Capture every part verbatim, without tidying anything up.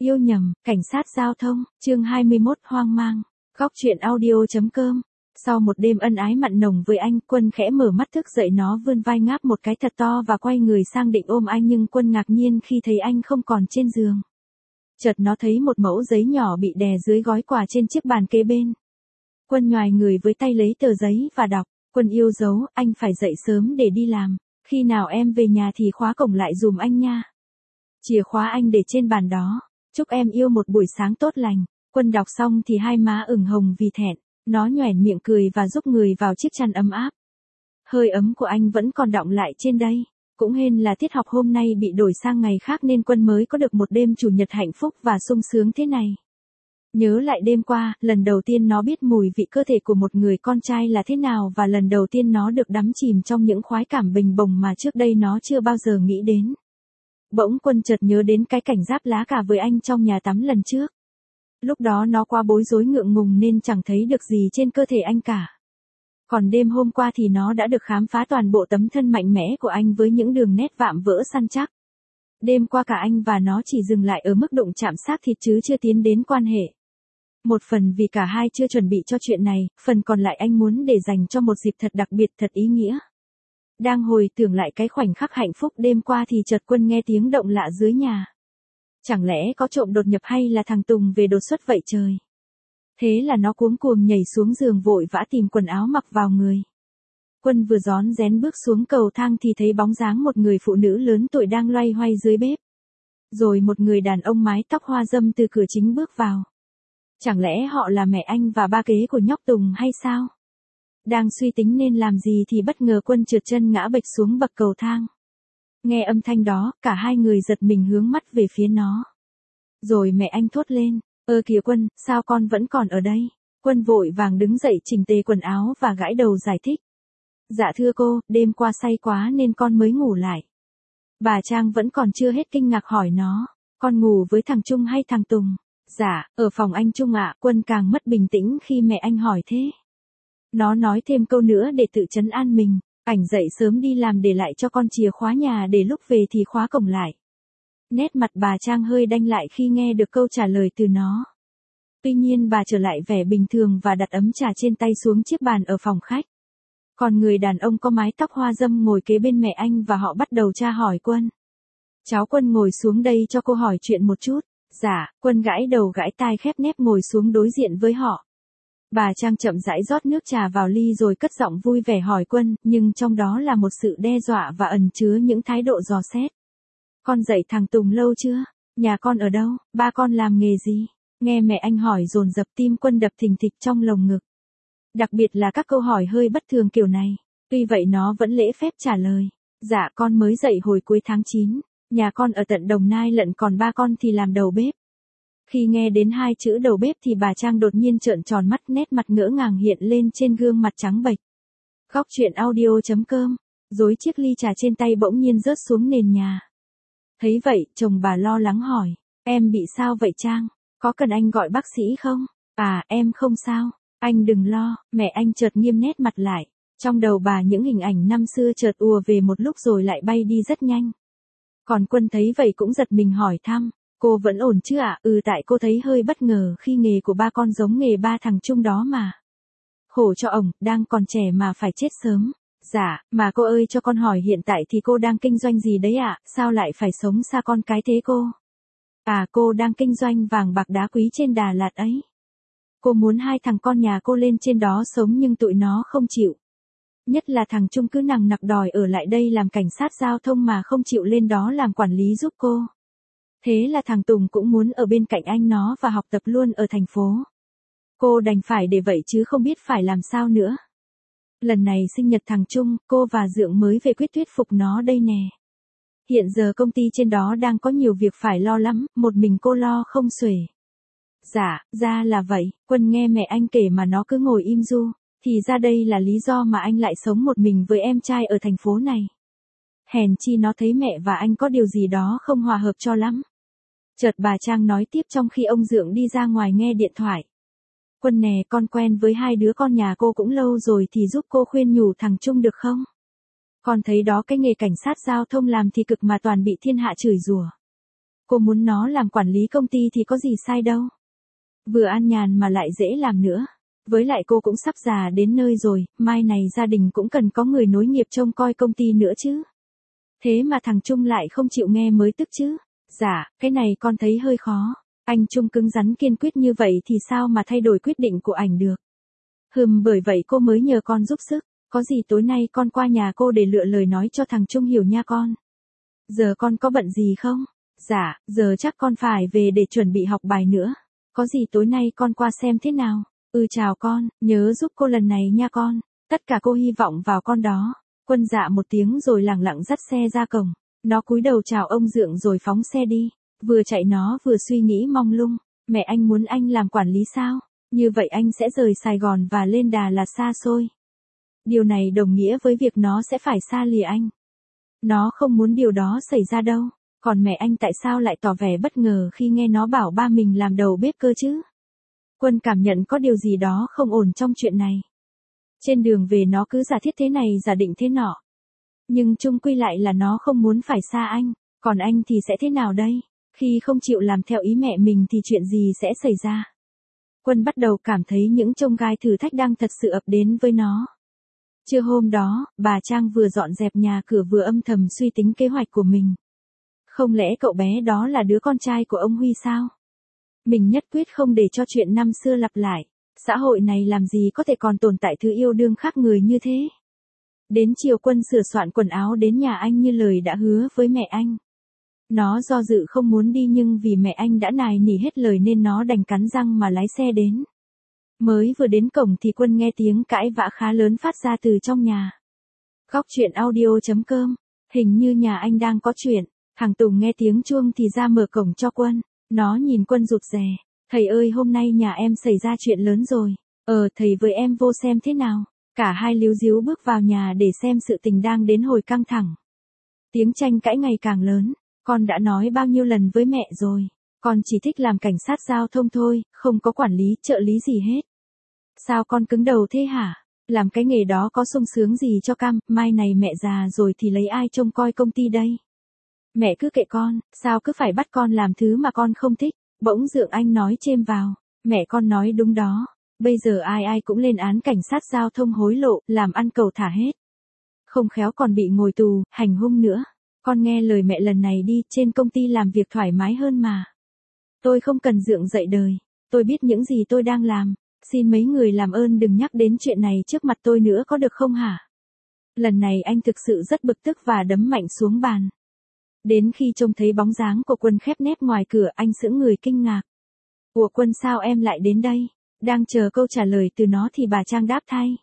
Yêu nhầm, cảnh sát giao thông, chương hai mươi mốt hoang mang. Góc truyện audio.com. Sau một đêm ân ái mặn nồng với anh, Quân khẽ mở mắt thức dậy, nó vươn vai ngáp một cái thật to và quay người sang định ôm anh, nhưng Quân ngạc nhiên khi thấy anh không còn trên giường. Chợt nó thấy một mẩu giấy nhỏ bị đè dưới gói quà trên chiếc bàn kế bên. Quân nhoài người với tay lấy tờ giấy và đọc. Quân yêu dấu, anh phải dậy sớm để đi làm. Khi nào em về nhà thì khóa cổng lại dùm anh nha. Chìa khóa anh để trên bàn đó. Chúc em yêu một buổi sáng tốt lành. Quân đọc xong thì hai má ửng hồng vì thẹn. Nó nhoẻn miệng cười và giúp người vào chiếc chăn ấm áp. Hơi ấm của anh vẫn còn đọng lại trên đây. Cũng hên là tiết học hôm nay bị đổi sang ngày khác nên Quân mới có được một đêm chủ nhật hạnh phúc và sung sướng thế này. Nhớ lại đêm qua, lần đầu tiên nó biết mùi vị cơ thể của một người con trai là thế nào, và lần đầu tiên nó được đắm chìm trong những khoái cảm bình bồng mà trước đây nó chưa bao giờ nghĩ đến. Bỗng Quân chợt nhớ đến cái cảnh giáp lá cà với anh trong nhà tắm lần trước. Lúc đó nó quá bối rối ngượng ngùng nên chẳng thấy được gì trên cơ thể anh cả. Còn đêm hôm qua thì nó đã được khám phá toàn bộ tấm thân mạnh mẽ của anh với những đường nét vạm vỡ săn chắc. Đêm qua cả anh và nó chỉ dừng lại ở mức đụng chạm xác thịt chứ chưa tiến đến quan hệ. Một phần vì cả hai chưa chuẩn bị cho chuyện này, phần còn lại anh muốn để dành cho một dịp thật đặc biệt, thật ý nghĩa. Đang hồi tưởng lại cái khoảnh khắc hạnh phúc đêm qua thì chợt Quân nghe tiếng động lạ dưới nhà. Chẳng lẽ có trộm đột nhập hay là thằng Tùng về đột xuất vậy trời? Thế là nó cuống cuồng nhảy xuống giường vội vã tìm quần áo mặc vào người. Quân vừa rón rén bước xuống cầu thang thì thấy bóng dáng một người phụ nữ lớn tuổi đang loay hoay dưới bếp. Rồi một người đàn ông mái tóc hoa râm từ cửa chính bước vào. Chẳng lẽ họ là mẹ anh và ba kế của nhóc Tùng hay sao? Đang suy tính nên làm gì thì bất ngờ Quân trượt chân ngã bệch xuống bậc cầu thang. Nghe âm thanh đó, cả hai người giật mình hướng mắt về phía nó. Rồi mẹ anh thốt lên, ơ kìa Quân, sao con vẫn còn ở đây? Quân vội vàng đứng dậy chỉnh tề quần áo và gãi đầu giải thích. Dạ thưa cô, đêm qua say quá nên con mới ngủ lại. Bà Trang vẫn còn chưa hết kinh ngạc hỏi nó, con ngủ với thằng Trung hay thằng Tùng? Dạ, ở phòng anh Trung ạ. Quân càng mất bình tĩnh khi mẹ anh hỏi thế. Nó nói thêm câu nữa để tự trấn an mình, ảnh dậy sớm đi làm để lại cho con chìa khóa nhà để lúc về thì khóa cổng lại. Nét mặt bà Trang hơi đanh lại khi nghe được câu trả lời từ nó. Tuy nhiên bà trở lại vẻ bình thường và đặt ấm trà trên tay xuống chiếc bàn ở phòng khách. Còn người đàn ông có mái tóc hoa râm ngồi kế bên mẹ anh và họ bắt đầu tra hỏi Quân. Cháu Quân ngồi xuống đây cho cô hỏi chuyện một chút. Dạ, Quân gãi đầu gãi tai khép nép ngồi xuống đối diện với họ. Bà Trang chậm rãi rót nước trà vào ly rồi cất giọng vui vẻ hỏi Quân, nhưng trong đó là một sự đe dọa và ẩn chứa những thái độ dò xét. Con dạy thằng Tùng lâu chưa? Nhà con ở đâu? Ba con làm nghề gì? Nghe mẹ anh hỏi dồn dập, tim Quân đập thình thịch trong lồng ngực. Đặc biệt là các câu hỏi hơi bất thường kiểu này. Tuy vậy nó vẫn lễ phép trả lời. Dạ con mới dậy hồi cuối tháng chín. Nhà con ở tận Đồng Nai lận, còn ba con thì làm đầu bếp. Khi nghe đến hai chữ đầu bếp thì bà Trang đột nhiên trợn tròn mắt, nét mặt ngỡ ngàng hiện lên trên gương mặt trắng bệch. Góc truyện audio.com. Dối chiếc ly trà trên tay bỗng nhiên rớt xuống nền nhà. Thấy vậy, chồng bà lo lắng hỏi. Em bị sao vậy Trang? Có cần anh gọi bác sĩ không? À, em không sao. Anh đừng lo. Mẹ anh chợt nghiêm nét mặt lại. Trong đầu bà những hình ảnh năm xưa chợt ùa về một lúc rồi lại bay đi rất nhanh. Còn Quân thấy vậy cũng giật mình hỏi thăm, cô vẫn ổn chứ ạ? Ừ, tại cô thấy hơi bất ngờ khi nghề của ba con giống nghề ba thằng Trung đó mà. Khổ cho ổng, đang còn trẻ mà phải chết sớm. Dạ, mà cô ơi cho con hỏi hiện tại thì cô đang kinh doanh gì đấy ạ? Sao lại phải sống xa con cái thế cô? À, cô đang kinh doanh vàng bạc đá quý trên Đà Lạt ấy. Cô muốn hai thằng con nhà cô lên trên đó sống nhưng tụi nó không chịu. Nhất là thằng Trung cứ nằng nặc đòi ở lại đây làm cảnh sát giao thông mà không chịu lên đó làm quản lý giúp cô. Thế là thằng Tùng cũng muốn ở bên cạnh anh nó và học tập luôn ở thành phố. Cô đành phải để vậy chứ không biết phải làm sao nữa. Lần này sinh nhật thằng Trung, cô và Dượng mới về quyết thuyết phục nó đây nè. Hiện giờ công ty trên đó đang có nhiều việc phải lo lắm, một mình cô lo không xuể. Dạ, ra là vậy. Quân nghe mẹ anh kể mà nó cứ ngồi im ru. Thì ra đây là lý do mà anh lại sống một mình với em trai ở thành phố này. Hèn chi nó thấy mẹ và anh có điều gì đó không hòa hợp cho lắm. Chợt bà Trang nói tiếp trong khi ông Dượng đi ra ngoài nghe điện thoại. Quân nè, con quen với hai đứa con nhà cô cũng lâu rồi thì giúp cô khuyên nhủ thằng Trung được không? Con thấy đó cái nghề cảnh sát giao thông làm thì cực mà toàn bị thiên hạ chửi rủa. Cô muốn nó làm quản lý công ty thì có gì sai đâu. Vừa an nhàn mà lại dễ làm nữa. Với lại cô cũng sắp già đến nơi rồi, mai này gia đình cũng cần có người nối nghiệp trông coi công ty nữa chứ. Thế mà thằng Trung lại không chịu nghe mới tức chứ. Dạ, cái này con thấy hơi khó. Anh Trung cứng rắn kiên quyết như vậy thì sao mà thay đổi quyết định của ảnh được. Hừm, bởi vậy cô mới nhờ con giúp sức. Có gì tối nay con qua nhà cô để lựa lời nói cho thằng Trung hiểu nha con. Giờ con có bận gì không? Dạ, giờ chắc con phải về để chuẩn bị học bài nữa. Có gì tối nay con qua xem thế nào. Ừ chào con, nhớ giúp cô lần này nha con. Tất cả cô hy vọng vào con đó. Quân dạ một tiếng rồi lẳng lặng dắt xe ra cổng. Nó cúi đầu chào ông Dượng rồi phóng xe đi. Vừa chạy nó vừa suy nghĩ mong lung. Mẹ anh muốn anh làm quản lý sao? Như vậy anh sẽ rời Sài Gòn và lên Đà Lạt xa xôi. Điều này đồng nghĩa với việc nó sẽ phải xa lìa anh. Nó không muốn điều đó xảy ra đâu. Còn mẹ anh tại sao lại tỏ vẻ bất ngờ khi nghe nó bảo ba mình làm đầu bếp cơ chứ? Quân cảm nhận có điều gì đó không ổn trong chuyện này. Trên đường về nó cứ giả thiết thế này giả định thế nọ. Nhưng chung quy lại là nó không muốn phải xa anh. Còn anh thì sẽ thế nào đây? Khi không chịu làm theo ý mẹ mình thì chuyện gì sẽ xảy ra? Quân bắt đầu cảm thấy những chông gai thử thách đang thật sự ập đến với nó. Trưa hôm đó, bà Trang vừa dọn dẹp nhà cửa vừa âm thầm suy tính kế hoạch của mình. Không lẽ cậu bé đó là đứa con trai của ông Huy sao? Mình nhất quyết không để cho chuyện năm xưa lặp lại. Xã hội này làm gì có thể còn tồn tại thứ yêu đương khác người như thế. Đến chiều Quân sửa soạn quần áo đến nhà anh như lời đã hứa với mẹ anh. Nó do dự không muốn đi nhưng vì mẹ anh đã nài nỉ hết lời nên nó đành cắn răng mà lái xe đến. Mới vừa đến cổng thì Quân nghe tiếng cãi vã khá lớn phát ra từ trong nhà. Góc truyện audio chấm com. Hình như nhà anh đang có chuyện. Thằng Tùng nghe tiếng chuông thì ra mở cổng cho Quân. Nó nhìn Quân rụt rè. Thầy ơi hôm nay nhà em xảy ra chuyện lớn rồi. Ờ thầy với em vô xem thế nào. Cả hai líu díu bước vào nhà để xem sự tình đang đến hồi căng thẳng. Tiếng tranh cãi ngày càng lớn. Con đã nói bao nhiêu lần với mẹ rồi. Con chỉ thích làm cảnh sát giao thông thôi, không có quản lý, trợ lý gì hết. Sao con cứng đầu thế hả? Làm cái nghề đó có sung sướng gì cho cam, mai này mẹ già rồi thì lấy ai trông coi công ty đây? Mẹ cứ kệ con, sao cứ phải bắt con làm thứ mà con không thích? Bỗng Dượng Anh nói chêm vào. Mẹ con nói đúng đó. Bây giờ ai ai cũng lên án cảnh sát giao thông hối lộ, làm ăn cầu thả hết. Không khéo còn bị ngồi tù, hành hung nữa. Con nghe lời mẹ lần này đi, trên công ty làm việc thoải mái hơn mà. Tôi không cần Dượng dạy đời. Tôi biết những gì tôi đang làm. Xin mấy người làm ơn đừng nhắc đến chuyện này trước mặt tôi nữa có được không hả? Lần này anh thực sự rất bực tức và đấm mạnh xuống bàn. Đến khi trông thấy bóng dáng của Quân khép nép ngoài cửa anh sững người kinh ngạc. Ủa Quân sao em lại đến đây? Đang chờ câu trả lời từ nó thì bà Trang đáp thay.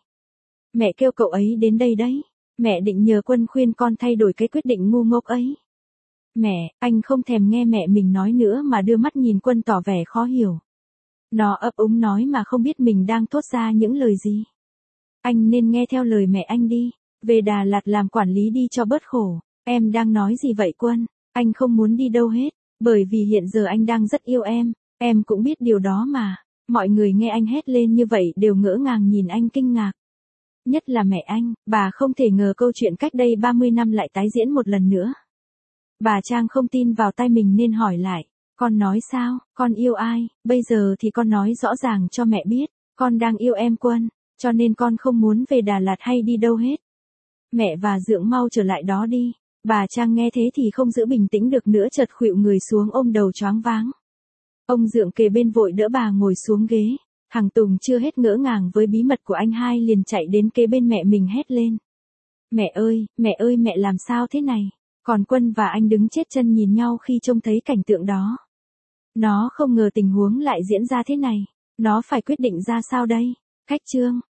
Mẹ kêu cậu ấy đến đây đấy. Mẹ định nhờ Quân khuyên con thay đổi cái quyết định ngu ngốc ấy. Mẹ, anh không thèm nghe mẹ mình nói nữa mà đưa mắt nhìn Quân tỏ vẻ khó hiểu. Nó ấp úng nói mà không biết mình đang thốt ra những lời gì. Anh nên nghe theo lời mẹ anh đi. Về Đà Lạt làm quản lý đi cho bớt khổ. Em đang nói gì vậy Quân? Anh không muốn đi đâu hết. Bởi vì hiện giờ anh đang rất yêu em. Em cũng biết điều đó mà. Mọi người nghe anh hét lên như vậy đều ngỡ ngàng nhìn anh kinh ngạc. Nhất là mẹ anh, bà không thể ngờ câu chuyện cách đây ba mươi năm lại tái diễn một lần nữa. Bà Trang không tin vào tai mình nên hỏi lại. Con nói sao, con yêu ai, bây giờ thì con nói rõ ràng cho mẹ biết. Con đang yêu em Quân, cho nên con không muốn về Đà Lạt hay đi đâu hết. Mẹ và Dượng mau trở lại đó đi. Bà Trang nghe thế thì không giữ bình tĩnh được nữa chợt khuỵu người xuống ôm đầu choáng váng. Ông Dượng kề bên vội đỡ bà ngồi xuống ghế. Thằng Tùng chưa hết ngỡ ngàng với bí mật của anh hai liền chạy đến kế bên mẹ mình hét lên. Mẹ ơi, mẹ ơi mẹ làm sao thế này? Còn Quân và anh đứng chết chân nhìn nhau khi trông thấy cảnh tượng đó. Nó không ngờ tình huống lại diễn ra thế này. Nó phải quyết định ra sao đây? Cách chương.